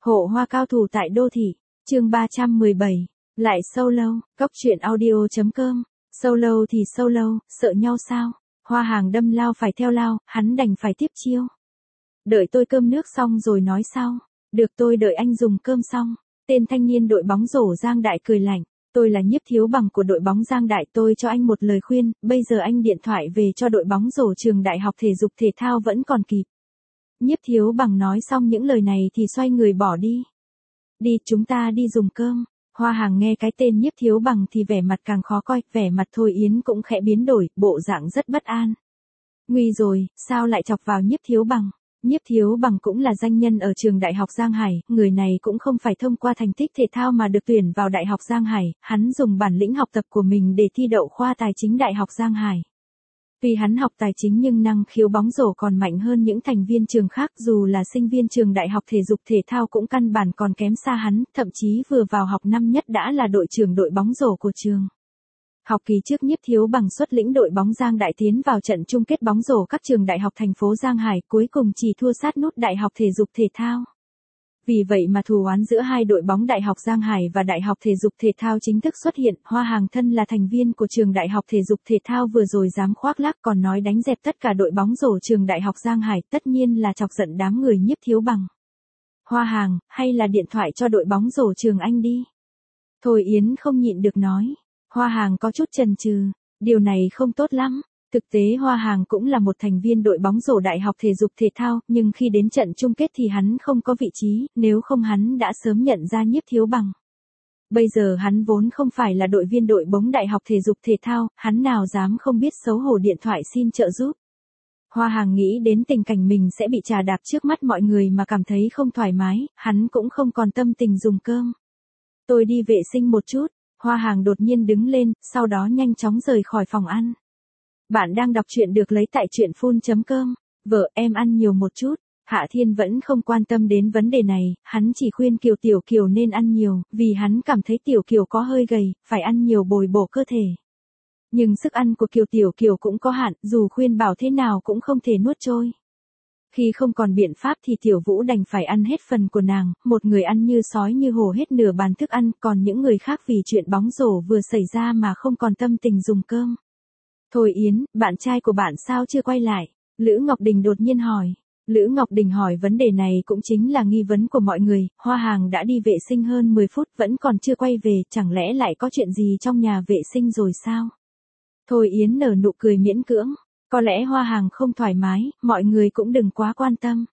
Hộ hoa cao thủ tại đô thị, chương 317, lại solo, cóc truyện audio.com, solo thì solo, sợ nhau sao, Hoa Hàng đâm lao phải theo lao, hắn đành phải tiếp chiêu. Đợi tôi cơm nước xong rồi nói sau, được tôi đợi anh dùng cơm xong, tên thanh niên đội bóng rổ Giang Đại cười lạnh, tôi là Nhiếp Thiếu Bằng của đội bóng Giang Đại, tôi cho anh một lời khuyên, bây giờ anh điện thoại về cho đội bóng rổ trường Đại học Thể dục Thể thao vẫn còn kịp. Nhiếp Thiếu Bằng nói xong những lời này thì xoay người bỏ đi. Đi, chúng ta đi dùng cơm. Hoa Hàng nghe cái tên Nhiếp Thiếu Bằng thì vẻ mặt càng khó coi, vẻ mặt Thôi Yến cũng khẽ biến đổi, bộ dạng rất bất an. Nguy rồi, sao lại chọc vào Nhiếp Thiếu Bằng? Nhiếp Thiếu Bằng cũng là danh nhân ở trường Đại học Giang Hải, người này cũng không phải thông qua thành tích thể thao mà được tuyển vào Đại học Giang Hải, hắn dùng bản lĩnh học tập của mình để thi đậu khoa tài chính Đại học Giang Hải. Tuy hắn học tài chính nhưng năng khiếu bóng rổ còn mạnh hơn những thành viên trường khác, dù là sinh viên trường Đại học Thể dục Thể thao cũng căn bản còn kém xa hắn, thậm chí vừa vào học năm nhất đã là đội trưởng đội bóng rổ của trường. Học kỳ trước Nhiếp Thiếu Bằng xuất lĩnh đội bóng Giang Đại tiến vào trận chung kết bóng rổ các trường đại học thành phố Giang Hải, cuối cùng chỉ thua sát nút Đại học Thể dục Thể thao. Vì vậy mà thù oán giữa hai đội bóng Đại học Giang Hải và Đại học Thể dục Thể thao chính thức xuất hiện. Hoa Hàng thân là thành viên của trường Đại học Thể dục Thể thao vừa rồi dám khoác lác còn nói đánh dẹp tất cả đội bóng rổ trường Đại học Giang Hải, tất nhiên là chọc giận đám người Nhiếp Thiếu Bằng. Hoa Hàng, hay là điện thoại cho đội bóng rổ trường anh đi. Thôi Yến không nhịn được nói. Hoa Hàng có chút chần chừ, điều này không tốt lắm. Thực tế Hoa Hàng cũng là một thành viên đội bóng rổ Đại học Thể dục Thể thao, nhưng khi đến trận chung kết thì hắn không có vị trí, nếu không hắn đã sớm nhận ra Nhiếp Thiếu Bằng. Bây giờ hắn vốn không phải là đội viên đội bóng Đại học Thể dục Thể thao, hắn nào dám không biết xấu hổ điện thoại xin trợ giúp. Hoa Hàng nghĩ đến tình cảnh mình sẽ bị trà đạp trước mắt mọi người mà cảm thấy không thoải mái, hắn cũng không còn tâm tình dùng cơm. Tôi đi vệ sinh một chút. Hoa Hàng đột nhiên đứng lên, sau đó nhanh chóng rời khỏi phòng ăn. Bạn đang đọc truyện được lấy tại truyện.com. Vợ em ăn nhiều một chút. Hạ Thiên vẫn không quan tâm đến vấn đề này, hắn chỉ khuyên Tiểu Kiều nên ăn nhiều, vì hắn cảm thấy Tiểu Kiều có hơi gầy, phải ăn nhiều bồi bổ cơ thể. Nhưng sức ăn của Tiểu Kiều cũng có hạn, dù khuyên bảo thế nào cũng không thể nuốt trôi. Khi không còn biện pháp thì Tiểu Vũ đành phải ăn hết phần của nàng, một người ăn như sói như hổ hết nửa bàn thức ăn, còn những người khác vì chuyện bóng rổ vừa xảy ra mà không còn tâm tình dùng cơm. Thôi Yến, bạn trai của bạn sao chưa quay lại? Lữ Ngọc Đình đột nhiên hỏi. Lữ Ngọc Đình hỏi vấn đề này cũng chính là nghi vấn của mọi người, Hoa Hàng đã đi vệ sinh hơn 10 phút vẫn còn chưa quay về, chẳng lẽ lại có chuyện gì trong nhà vệ sinh rồi sao? Thôi Yến nở nụ cười miễn cưỡng. Có lẽ Hoa Hàng không thoải mái, mọi người cũng đừng quá quan tâm.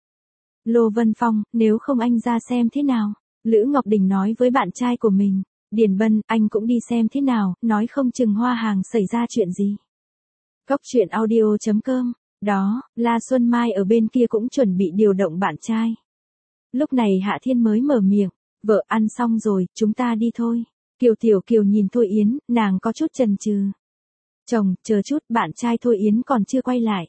Lô Vân Phong, nếu không anh ra xem thế nào? Lữ Ngọc Đình nói với bạn trai của mình. Điền Bân, anh cũng đi xem thế nào, nói không chừng Hoa Hàng xảy ra chuyện gì. Cóc truyện audio.com, đó, La Xuân Mai ở bên kia cũng chuẩn bị điều động bạn trai. Lúc này Hạ Thiên mới mở miệng, vợ ăn xong rồi, chúng ta đi thôi. Tiểu Kiều nhìn Thôi Yến, nàng có chút chần chừ. Chồng, chờ chút, bạn trai Thôi Yến còn chưa quay lại.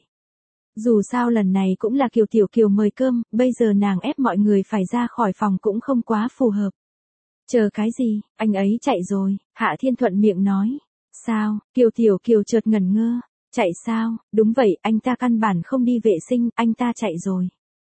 Dù sao lần này cũng là Tiểu Kiều mời cơm, bây giờ nàng ép mọi người phải ra khỏi phòng cũng không quá phù hợp. Chờ cái gì, anh ấy chạy rồi, Hạ Thiên thuận miệng nói. Sao, Tiểu Kiều chợt ngẩn ngơ. Chạy sao, đúng vậy, anh ta căn bản không đi vệ sinh, anh ta chạy rồi.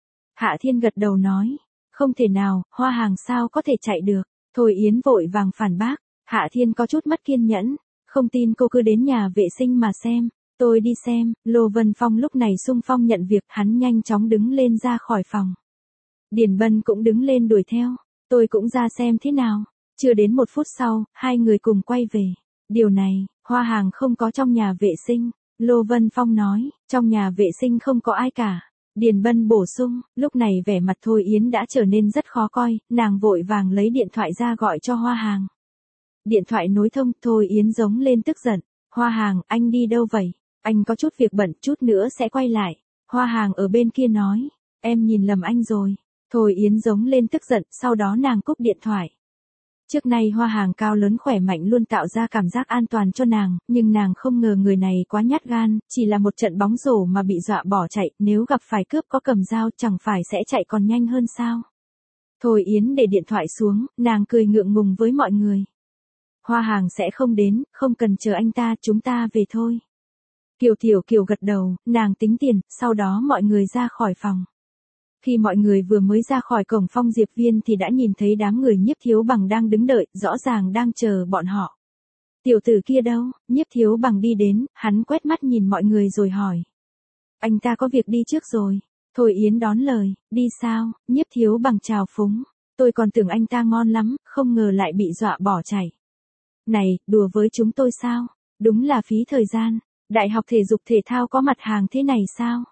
Hạ Thiên gật đầu nói. Không thể nào, Hoa Hàng sao có thể chạy được. Thôi Yến vội vàng phản bác. Hạ Thiên có chút mất kiên nhẫn. Không tin cô cứ đến nhà vệ sinh mà xem. Tôi đi xem. Lô Vân Phong lúc này xung phong nhận việc, hắn nhanh chóng đứng lên ra khỏi phòng. Điền Bân cũng đứng lên đuổi theo. Tôi cũng ra xem thế nào. Chưa đến 1 phút sau, hai người cùng quay về. Điều này, Hoa Hàng không có trong nhà vệ sinh. Lô Vân Phong nói, trong nhà vệ sinh không có ai cả. Điền Bân bổ sung, lúc này vẻ mặt Thôi Yến đã trở nên rất khó coi, nàng vội vàng lấy điện thoại ra gọi cho Hoa Hàng. Điện thoại nối thông, Thôi Yến giống lên tức giận. Hoa Hàng, anh đi đâu vậy? Anh có chút việc bận, chút nữa sẽ quay lại. Hoa Hàng ở bên kia nói, em nhìn lầm anh rồi. Thôi Yến giống lên tức giận, sau đó nàng cúp điện thoại. Trước nay Hoa Hàng cao lớn khỏe mạnh luôn tạo ra cảm giác an toàn cho nàng, nhưng nàng không ngờ người này quá nhát gan, chỉ là một trận bóng rổ mà bị dọa bỏ chạy, nếu gặp phải cướp có cầm dao chẳng phải sẽ chạy còn nhanh hơn sao. Thôi Yến để điện thoại xuống, nàng cười ngượng ngùng với mọi người. Hoa Hàng sẽ không đến, không cần chờ anh ta, chúng ta về thôi. Tiểu Kiều gật đầu, nàng tính tiền, sau đó mọi người ra khỏi phòng. Khi mọi người vừa mới ra khỏi cổng Phong Diệp Viên thì đã nhìn thấy đám người Nhiếp Thiếu Bằng đang đứng đợi, rõ ràng đang chờ bọn họ. Tiểu tử kia đâu? Nhiếp Thiếu Bằng đi đến, hắn quét mắt nhìn mọi người rồi hỏi. Anh ta có việc đi trước rồi. Thôi Yến đón lời, đi sao? Nhiếp Thiếu Bằng chào phúng. Tôi còn tưởng anh ta ngon lắm, không ngờ lại bị dọa bỏ chạy. Này, đùa với chúng tôi sao? Đúng là phí thời gian. Đại học thể dục thể thao có mặt hàng thế này sao?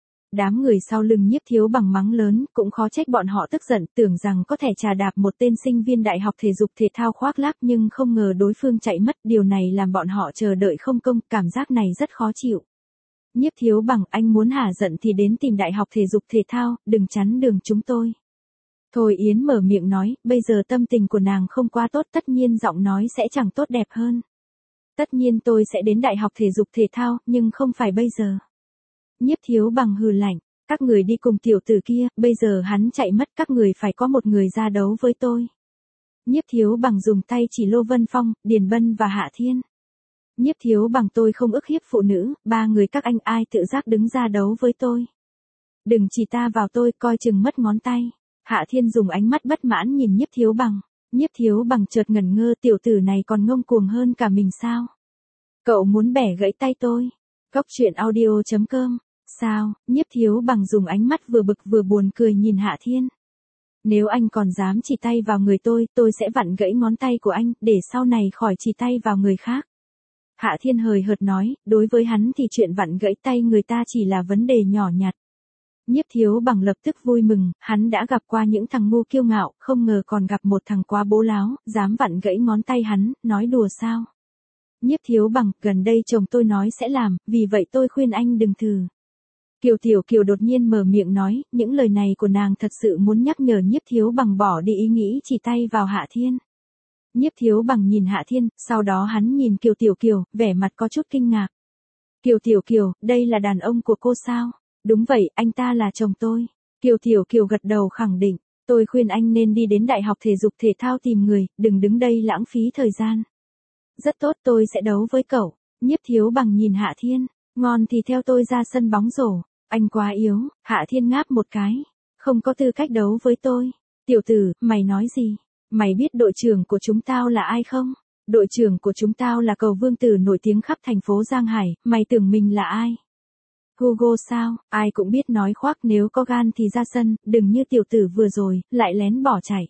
Đám người sau lưng Nhiếp Thiếu Bằng mắng lớn, cũng khó trách bọn họ tức giận, tưởng rằng có thể trà đạp một tên sinh viên đại học thể dục thể thao khoác lác nhưng không ngờ đối phương chạy mất, điều này làm bọn họ chờ đợi không công, cảm giác này rất khó chịu. Nhiếp Thiếu Bằng, anh muốn hả giận thì đến tìm đại học thể dục thể thao, đừng chắn đường chúng tôi. Thôi Yến mở miệng nói, bây giờ tâm tình của nàng không quá tốt, tất nhiên giọng nói sẽ chẳng tốt đẹp hơn. Tất nhiên tôi sẽ đến đại học thể dục thể thao, nhưng không phải bây giờ. Nhiếp Thiếu Bằng hừ lạnh, các người đi cùng tiểu tử kia, bây giờ hắn chạy mất, các người phải có một người ra đấu với tôi. Nhiếp Thiếu Bằng dùng tay chỉ Lô Vân Phong, Điền Bân và Hạ Thiên. Nhiếp Thiếu Bằng, tôi không ức hiếp phụ nữ, ba người các anh ai tự giác đứng ra đấu với tôi. Đừng chỉ ta vào tôi, coi chừng mất ngón tay. Hạ Thiên dùng ánh mắt bất mãn nhìn Nhiếp Thiếu Bằng. Nhiếp Thiếu Bằng chợt ngẩn ngơ, tiểu tử này còn ngông cuồng hơn cả mình sao? Cậu muốn bẻ gãy tay tôi. Góc truyện audio.com. Sao? Nhiếp Thiếu Bằng dùng ánh mắt vừa bực vừa buồn cười nhìn Hạ Thiên. Nếu anh còn dám chỉ tay vào người tôi sẽ vặn gãy ngón tay của anh, để sau này khỏi chỉ tay vào người khác. Hạ Thiên hời hợt nói, đối với hắn thì chuyện vặn gãy tay người ta chỉ là vấn đề nhỏ nhặt. Nhiếp Thiếu Bằng lập tức vui mừng, hắn đã gặp qua những thằng ngu kiêu ngạo, không ngờ còn gặp một thằng quá bố láo, dám vặn gãy ngón tay hắn, nói đùa sao? Nhiếp Thiếu Bằng, gần đây chồng tôi nói sẽ làm, vì vậy tôi khuyên anh đừng thử. Kiều Tiểu Kiều đột nhiên mở miệng nói, những lời này của nàng thật sự muốn nhắc nhở Nhiếp Thiếu Bằng bỏ đi ý nghĩ chỉ tay vào Hạ Thiên. Nhiếp Thiếu Bằng nhìn Hạ Thiên, sau đó hắn nhìn Kiều Tiểu Kiều, vẻ mặt có chút kinh ngạc. Kiều Tiểu Kiều, đây là đàn ông của cô sao? Đúng vậy, anh ta là chồng tôi. Kiều Tiểu Kiều gật đầu khẳng định, tôi khuyên anh nên đi đến đại học thể dục thể thao tìm người, đừng đứng đây lãng phí thời gian. Rất tốt, tôi sẽ đấu với cậu. Nhiếp Thiếu Bằng nhìn Hạ Thiên, ngon thì theo tôi ra sân bóng rổ. Anh quá yếu. Hạ Thiên ngáp một cái, không có tư cách đấu với tôi. Tiểu tử, mày nói gì? Mày biết đội trưởng của chúng tao là ai không? Đội trưởng của chúng tao là Cầu Vương Tử nổi tiếng khắp thành phố Giang Hải, mày tưởng mình là ai? Hugo sao? Ai cũng biết nói khoác, nếu có gan thì ra sân, đừng như tiểu tử vừa rồi, lại lén bỏ chạy.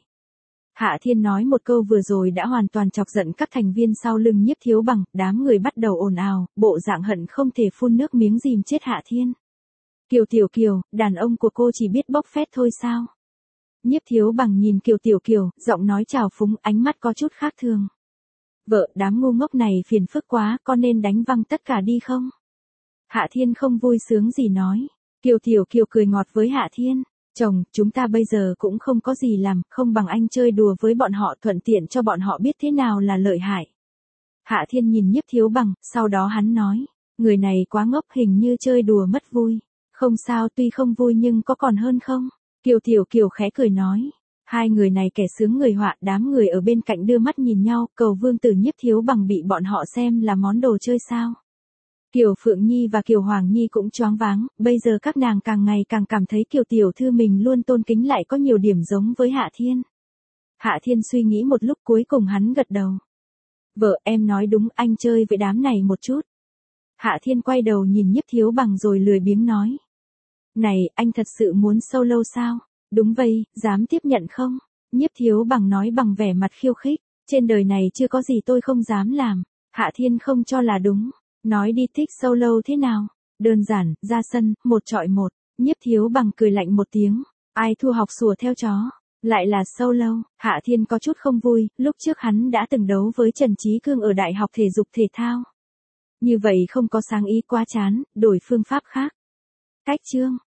Hạ Thiên nói một câu vừa rồi đã hoàn toàn chọc giận các thành viên sau lưng Nhiếp Thiếu Bằng, đám người bắt đầu ồn ào, bộ dạng hận không thể phun nước miếng dìm chết Hạ Thiên. Kiều Tiểu Kiều, đàn ông của cô chỉ biết bốc phét thôi sao? Nhiếp Thiếu Bằng nhìn Kiều Tiểu Kiều, giọng nói trào phúng, ánh mắt có chút khác thường. Vợ, đám ngu ngốc này phiền phức quá, con nên đánh văng tất cả đi không? Hạ Thiên không vui sướng gì nói. Kiều Tiểu Kiều cười ngọt với Hạ Thiên. Chồng, chúng ta bây giờ cũng không có gì làm, không bằng anh chơi đùa với bọn họ, thuận tiện cho bọn họ biết thế nào là lợi hại. Hạ Thiên nhìn Nhiếp Thiếu Bằng, sau đó hắn nói, người này quá ngốc, hình như chơi đùa mất vui. Không sao, tuy không vui nhưng có còn hơn không? Kiều Tiểu Kiều khẽ cười nói. Hai người này kẻ sướng người họa, đám người ở bên cạnh đưa mắt nhìn nhau, Cầu Vương Tử Nhiếp Thiếu Bằng bị bọn họ xem là món đồ chơi sao? Kiều Phượng Nhi và Kiều Hoàng Nhi cũng choáng váng, bây giờ các nàng càng ngày càng cảm thấy Kiều Tiểu Thư mình luôn tôn kính lại có nhiều điểm giống với Hạ Thiên. Hạ Thiên suy nghĩ một lúc cuối cùng hắn gật đầu. Vợ, em nói đúng, anh chơi với đám này một chút. Hạ Thiên quay đầu nhìn Nhiếp Thiếu Bằng rồi lười biếng nói. Này, anh thật sự muốn solo sao? Đúng vậy, dám tiếp nhận không? Nhiếp Thiếu Bằng nói bằng vẻ mặt khiêu khích. Trên đời này chưa có gì tôi không dám làm. Hạ Thiên không cho là đúng. Nói đi, thích solo thế nào? Đơn giản, ra sân, 1 chọi 1. Nhiếp Thiếu Bằng cười lạnh một tiếng. Ai thua học sủa theo chó. Lại là solo. Hạ Thiên có chút không vui, lúc trước hắn đã từng đấu với Trần Trí Cương ở đại học thể dục thể thao. Như vậy không có sáng ý, quá chán, đổi phương pháp khác. Cách chương.